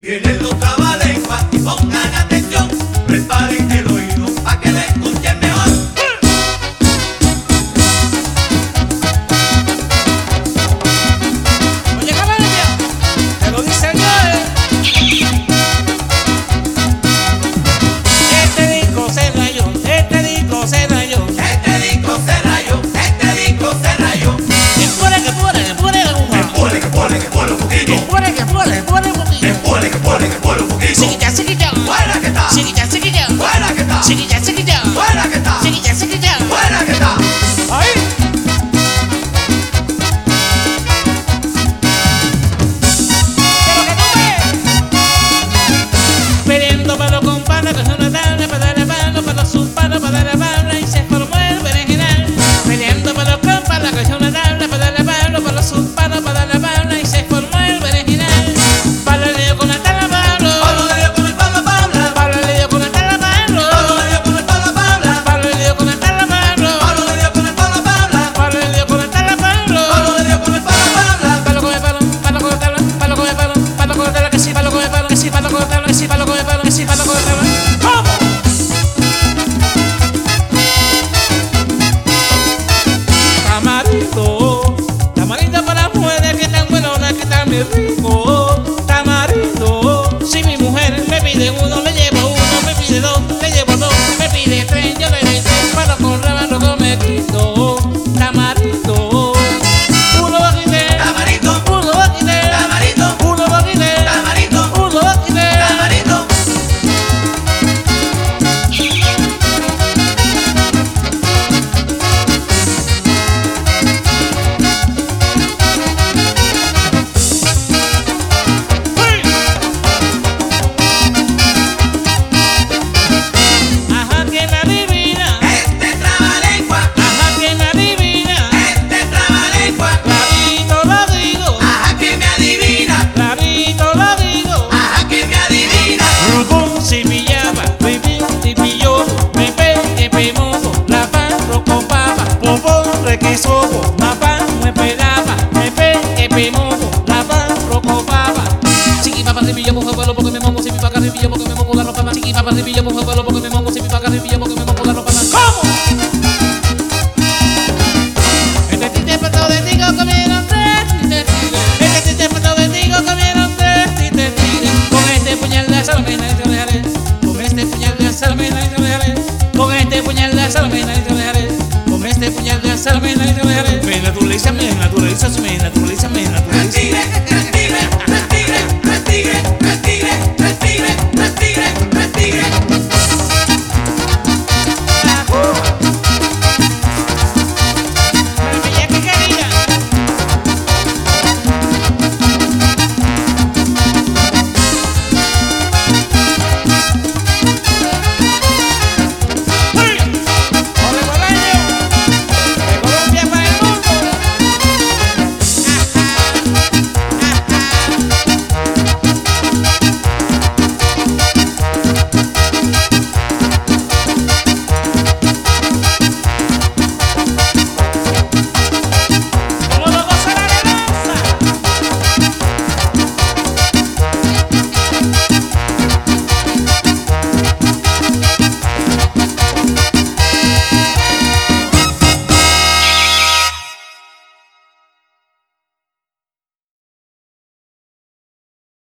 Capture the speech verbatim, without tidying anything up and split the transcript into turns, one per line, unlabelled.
Vienen los trabalenguas y pongan atención, preparen el oído pa' que le escuchen mejor.
Oye, Colombia, te lo dice yo, eh. Este disco se rayó, este disco se rayó.
Este disco se rayó, este disco se rayó.
Empure, que empure, que empure la goma.
Empole, que pone, que pone un poquito.
Empure, que empure, que empure un poquito.
Empole, que pone, que pone un poquito.
Chiquilla, chiquilla.
Fuera que está.
Chiquilla, chiquilla.
Fuera que está.
Chiquilla, chiquilla.
Fuera que está.
Chiquilla, chiquilla.
Fuera que está.
Ahí. Pero que tú ves. Pidiendo para los compadres, que son una tabla, para darle palo, para los subpalos, para darle palo, y se formó el berenjenal. Pidiendo para los compadres, que son una tabla, para darle palo, para los subpalos, para darle palo, y se formó el berenjenal. Palo le dio con la tabla, Pablo.
Pablo le dio con el palo a Paula.
Pablo le dio con la tabla, Pablo.
Pablo le dio con el palo a Paula.
Pablo le dio con la tabla, Pablo.
Pablo le dio con el palo a Paula.
Pablo le dio con la tabla, Pablo.
Pablo le dio con el palo a Paula.
Palo con el palo, palo con el tabla, palo con el palo, palo con el tabla, que sí, palo con el palo, que sí, palo con el tabla, que sí, palo con el palo, que sí, palo con el tabla. ¿Cómo? Tamarito, tamarito para las mujeres que están buenas, que están muy rico. Tamarito, si mi mujer me pide uno, le llevo uno, me pide dos, le llevo dos, me pide tres, yo le doy tres, palo con raba, luego me quito. Tamarito, uno va a quitar,
Tamarito,
uno va a quitar,
tamarito,
uno va a quitar,
tamarito,
uno va a quitar.
tamarito.
Ajá, que me adivina,
Este trabalengua,
ajá, que me adivina,
este trabalengua.
clarito lo digo,
Ajá que me adivina,
clarito lo digo.
ajá que me adivina.
Rubón se pillaba, bebé te pilló, bebé que pemoso, la pan rocopaba, popón requesobo, mapa me pegaba, bebé que pemoso, la pan rocopaba. Chiqui papá ripillo, mojo palo porque me momo, si mi paca ripillo porque me momo la ropa más. Chiqui papá ripillo, mojo palo porque me momo, si mi paca ripillo porque me momo la ropa más. ¿Cómo? Este tite pato de tigo comieron tres tite tigres. Este tite pato de tigo comieron tres tite tigres. Con este puñal de salmena y te lo dejaré. Con este puñal de salmena y te lo dejaré. Con este puñal de salmena y te lo dejaré. Con este puñal de salmena y te lo dejaré. Me naturaliza, me naturaliza, me naturaliza.